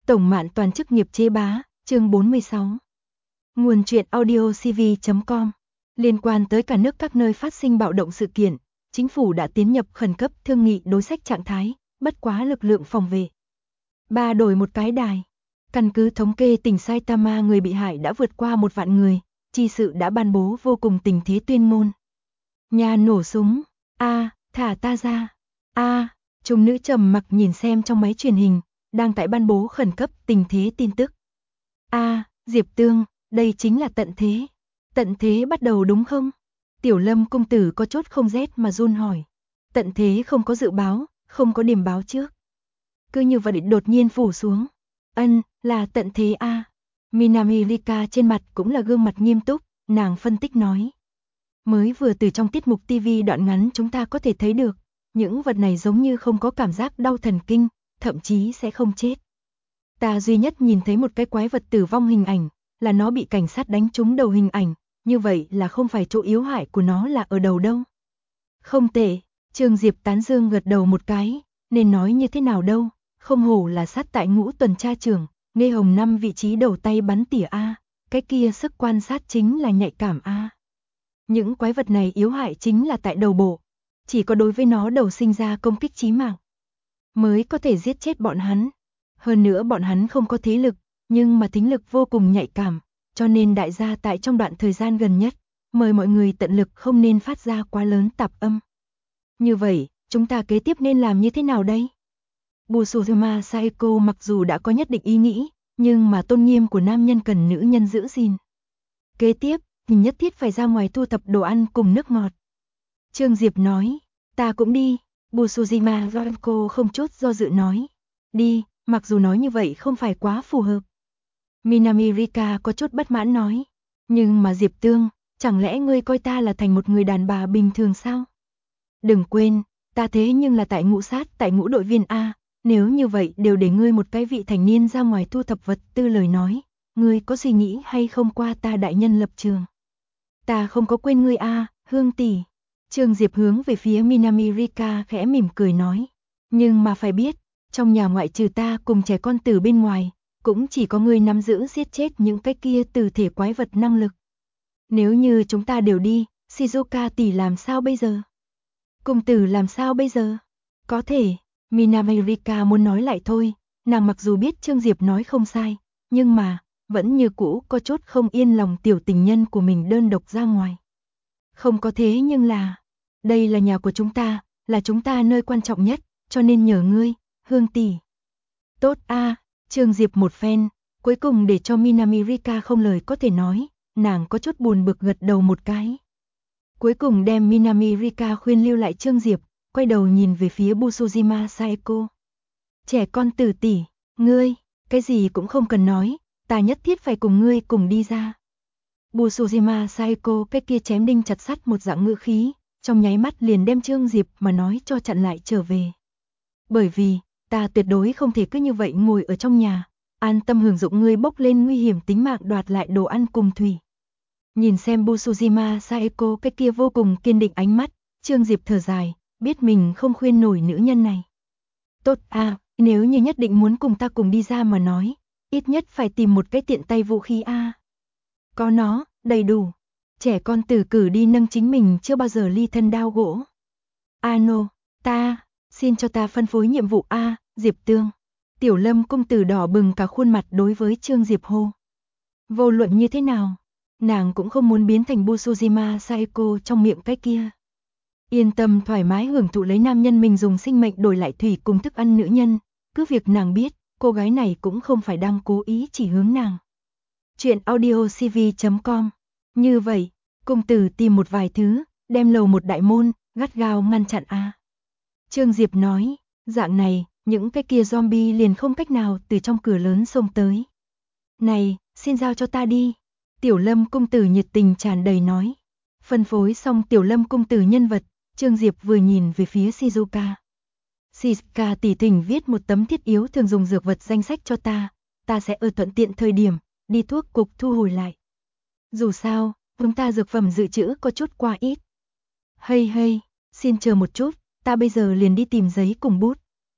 Tổng Mạn Toàn chức nghiệp chế bá, chương 46. Nguồn truyện audiocv.com. Liên quan tới cả nước các nơi phát sinh bạo động sự kiện, chính phủ đã tiến nhập khẩn cấp thương nghị đối sách trạng thái, bất quá lực lượng phòng vệ. 3 đổi một cái đài. Căn cứ thống kê tỉnh Saitama người bị hại đã vượt qua 1 vạn người, chi sự đã ban bố vô cùng tình thế tuyên ngôn. Nhà nổ súng, thả ta ra, chúng nữ trầm mặc nhìn xem trong máy truyền hình, đang tại ban bố khẩn cấp tình thế tin tức. Diệp Tương, đây chính là tận thế. Tận thế bắt đầu đúng không? Tiểu Lâm công tử có chốt không rét mà run hỏi. Tận thế không có dự báo, không có điểm báo trước. Cứ như vậy đột nhiên phủ xuống. Là tận thế Minami Rika trên mặt cũng là gương mặt nghiêm túc, nàng phân tích nói. Mới vừa từ trong tiết mục TV đoạn ngắn chúng ta có thể thấy được, những vật này giống như không có cảm giác đau thần kinh, thậm chí sẽ không chết. Ta duy nhất nhìn thấy một cái quái vật tử vong hình ảnh, là nó bị cảnh sát đánh trúng đầu hình ảnh, như vậy là không phải chỗ yếu hại của nó là ở đầu đâu. Không tệ, Trương Diệp tán dương gật đầu một cái, nên nói như thế nào đâu, không hổ là sát tại ngũ tuần tra trưởng, Nghê Hồng 5 vị trí đầu tay bắn tỉa cái kia sức quan sát chính là nhạy cảm Những quái vật này yếu hại chính là tại đầu bộ, chỉ có đối với nó đầu sinh ra công kích chí mạng, mới có thể giết chết bọn hắn. Hơn nữa bọn hắn không có thế lực, nhưng mà thính lực vô cùng nhạy cảm, cho nên đại gia tại trong đoạn thời gian gần nhất, mời mọi người tận lực không nên phát ra quá lớn tạp âm. Như vậy, chúng ta kế tiếp nên làm như thế nào đây? Busuzuma Saeko mặc dù đã có nhất định ý nghĩ, nhưng mà tôn nghiêm của nam nhân cần nữ nhân giữ gìn. Kế tiếp, thì nhất thiết phải ra ngoài thu thập đồ ăn cùng nước ngọt. Trương Diệp nói, ta cũng đi. Busuzuma Saeko không chút do dự nói, đi. Mặc dù nói như vậy không phải quá phù hợp. Minami Rika có chút bất mãn nói. Nhưng mà Diệp Tương, chẳng lẽ ngươi coi ta là thành một người đàn bà bình thường sao? Đừng quên, ta thế nhưng là tại ngũ sát, tại ngũ đội viên nếu như vậy đều để ngươi một cái vị thành niên ra ngoài thu thập vật tư lời nói, ngươi có suy nghĩ hay không qua ta đại nhân lập trường? Ta không có quên ngươi Hương tỷ. Trương Diệp hướng về phía Minami Rika khẽ mỉm cười nói. Nhưng mà phải biết, trong nhà ngoại trừ ta cùng trẻ con từ bên ngoài, cũng chỉ có ngươi nắm giữ giết chết những cái kia từ thể quái vật năng lực. Nếu như chúng ta đều đi, Shizuka tỷ làm sao bây giờ? Cung tử làm sao bây giờ? Có thể, Minami Rika muốn nói lại thôi, nàng mặc dù biết Trương Diệp nói không sai, nhưng mà, vẫn như cũ có chút không yên lòng tiểu tình nhân của mình đơn độc ra ngoài. Không có thế nhưng là, đây là nhà của chúng ta, là chúng ta nơi quan trọng nhất, cho nên nhờ ngươi, Hương tỷ. Tốt Trương Diệp một phen, cuối cùng để cho Minami Rika không lời có thể nói, nàng có chút buồn bực gật đầu một cái. Cuối cùng đem Minami Rika khuyên lưu lại Trương Diệp, quay đầu nhìn về phía Busuzuma Saeko. Trẻ con tử tỷ, ngươi, cái gì cũng không cần nói, ta nhất thiết phải cùng ngươi cùng đi ra. Busuzuma Saeko cái kia chém đinh chặt sắt một dạng ngữ khí, trong nháy mắt liền đem Trương Diệp mà nói cho chặn lại trở về. Bởi vì, ta tuyệt đối không thể cứ như vậy ngồi ở trong nhà, an tâm hưởng dụng ngươi bốc lên nguy hiểm tính mạng đoạt lại đồ ăn cùng thủy. Nhìn xem Busuzuma Saeko cái kia vô cùng kiên định ánh mắt, Trương Diệp thở dài, biết mình không khuyên nổi nữ nhân này. Tốt nếu như nhất định muốn cùng ta cùng đi ra mà nói, ít nhất phải tìm một cái tiện tay vũ khí Có nó, đầy đủ. Trẻ con từ cử đi nâng chính mình chưa bao giờ ly thân đao gỗ. Xin cho ta phân phối nhiệm vụ Diệp Tương. Tiểu Lâm công tử đỏ bừng cả khuôn mặt đối với Trương Diệp hô. Vô luận như thế nào, nàng cũng không muốn biến thành Busuzuma Saeko trong miệng cái kia. Yên tâm thoải mái hưởng thụ lấy nam nhân mình dùng sinh mệnh đổi lại thủy cùng thức ăn nữ nhân, cứ việc nàng biết, cô gái này cũng không phải đang cố ý chỉ hướng nàng. Chuyện audiocv.com. Như vậy, công tử tìm một vài thứ, đem lầu một đại môn, gắt gao ngăn chặn Trương Diệp nói, dạng này, những cái kia zombie liền không cách nào từ trong cửa lớn xông tới. Này, xin giao cho ta đi. Tiểu Lâm công tử nhiệt tình tràn đầy nói. Phân phối xong Tiểu Lâm công tử nhân vật, Trương Diệp vừa nhìn về phía Shizuka. Shizuka tỷ thỉnh viết một tấm thiết yếu thường dùng dược vật danh sách cho ta sẽ ở thuận tiện thời điểm, đi thuốc cục thu hồi lại. Dù sao, chúng ta dược phẩm dự trữ có chút quá ít. Hay, xin chờ một chút, ta bây giờ liền đi tìm giấy cùng bút.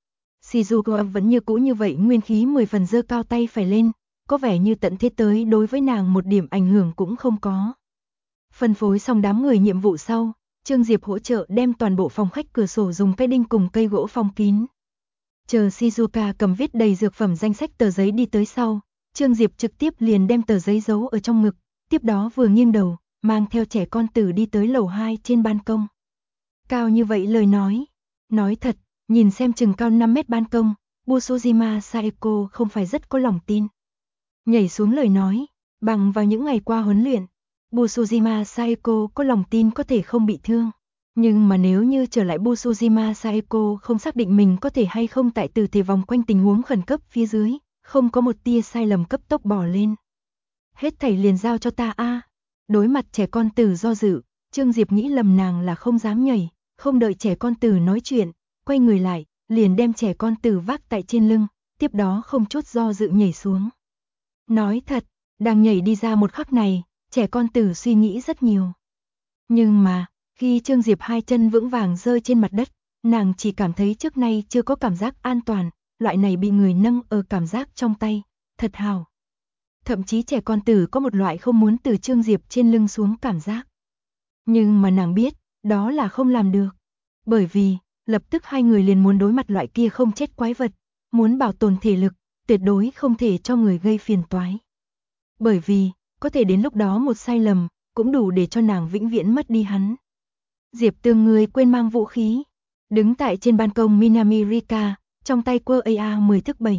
Shizuoka vẫn như cũ như vậy, nguyên khí 10 phần, giơ cao tay phải lên, có vẻ như tận thế tới đối với nàng một điểm ảnh hưởng cũng không có. Phân phối xong đám người nhiệm vụ sau, Trương Diệp hỗ trợ đem toàn bộ phòng khách cửa sổ dùng cây đinh cùng cây gỗ phong kín. Chờ Shizuoka cầm viết đầy dược phẩm danh sách tờ giấy đi tới sau, Trương Diệp trực tiếp liền đem tờ giấy giấu ở trong ngực, tiếp đó vừa nghiêng đầu, mang theo trẻ con tử đi tới lầu 2 trên ban công. Cao như vậy lời nói thật, nhìn xem chừng cao 5 mét ban công, Busujima Saeko không phải rất có lòng tin. Nhảy xuống lời nói, bằng vào những ngày qua huấn luyện, Busujima Saeko có lòng tin có thể không bị thương. Nhưng mà nếu như trở lại Busujima Saeko không xác định mình có thể hay không tại từ thể vòng quanh tình huống khẩn cấp phía dưới, không có một tia sai lầm cấp tốc bỏ lên. Hết thảy liền giao cho ta a. Đối mặt trẻ con tử do dự, Trương Diệp nghĩ lầm nàng là không dám nhảy, không đợi trẻ con tử nói chuyện, quay người lại, liền đem trẻ con tử vác tại trên lưng, tiếp đó không chút do dự nhảy xuống. Nói thật, đang nhảy đi ra một khắc này, trẻ con tử suy nghĩ rất nhiều. Nhưng mà, khi Trương Diệp hai chân vững vàng rơi trên mặt đất, nàng chỉ cảm thấy trước nay chưa có cảm giác an toàn, loại này bị người nâng ở cảm giác trong tay, thật hào. Thậm chí trẻ con tử có một loại không muốn từ Trương Diệp trên lưng xuống cảm giác. Nhưng mà nàng biết, đó là không làm được. Bởi vì, lập tức hai người liền muốn đối mặt loại kia không chết quái vật, muốn bảo tồn thể lực, tuyệt đối không thể cho người gây phiền toái. Bởi vì, có thể đến lúc đó một sai lầm, cũng đủ để cho nàng vĩnh viễn mất đi hắn. Diệp Tương, người quên mang vũ khí. Đứng tại trên ban công Minami Rika, trong tay quơ AR-10 thức 7.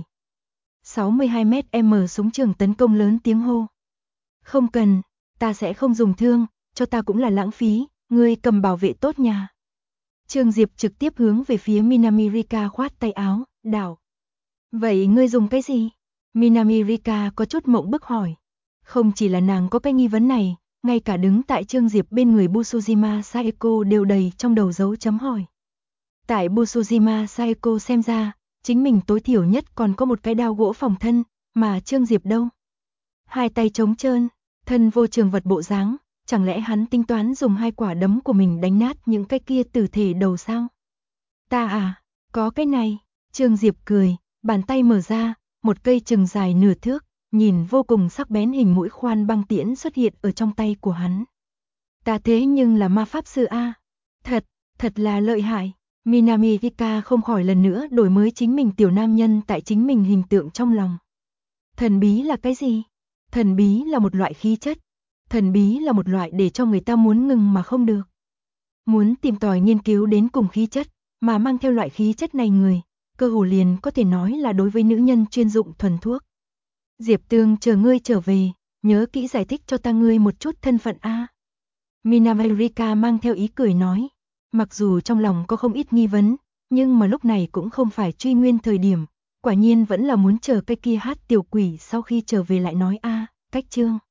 62m súng trường tấn công lớn tiếng hô. Không cần, ta sẽ không dùng thương, cho ta cũng là lãng phí, ngươi cầm bảo vệ tốt nhà. Trương Diệp trực tiếp hướng về phía Minami Rika khoát tay áo, đảo. Vậy ngươi dùng cái gì? Minami Rika có chút mộng bức hỏi. Không chỉ là nàng có cái nghi vấn này, ngay cả đứng tại Trương Diệp bên người Busujima Saeko đều đầy trong đầu dấu chấm hỏi. Tại Busujima Saeko xem ra, chính mình tối thiểu nhất còn có một cái đao gỗ phòng thân, mà Trương Diệp đâu? Hai tay trống trơn, thân vô trường vật bộ dáng, chẳng lẽ hắn tính toán dùng hai quả đấm của mình đánh nát những cái kia tử thể đầu sao? Ta à, có cái này, Trương Diệp cười, bàn tay mở ra, một cây chừng dài nửa thước, nhìn vô cùng sắc bén hình mũi khoan băng tiễn xuất hiện ở trong tay của hắn. Ta thế nhưng là ma pháp sư a, thật là lợi hại. Minami Rika không khỏi lần nữa đổi mới chính mình tiểu nam nhân tại chính mình hình tượng trong lòng. Thần bí là cái gì? Thần bí là một loại khí chất. Thần bí là một loại để cho người ta muốn ngừng mà không được. Muốn tìm tòi nghiên cứu đến cùng khí chất, mà mang theo loại khí chất này người, cơ hồ liền có thể nói là đối với nữ nhân chuyên dụng thuần thuốc. Diệp Tương, chờ ngươi trở về, nhớ kỹ giải thích cho ta ngươi một chút thân phận a. Minami Rika mang theo ý cười nói. Mặc dù trong lòng có không ít nghi vấn, nhưng mà lúc này cũng không phải truy nguyên thời điểm, quả nhiên vẫn là muốn chờ cái kia hát tiểu quỷ sau khi trở về lại nói a. Cách chương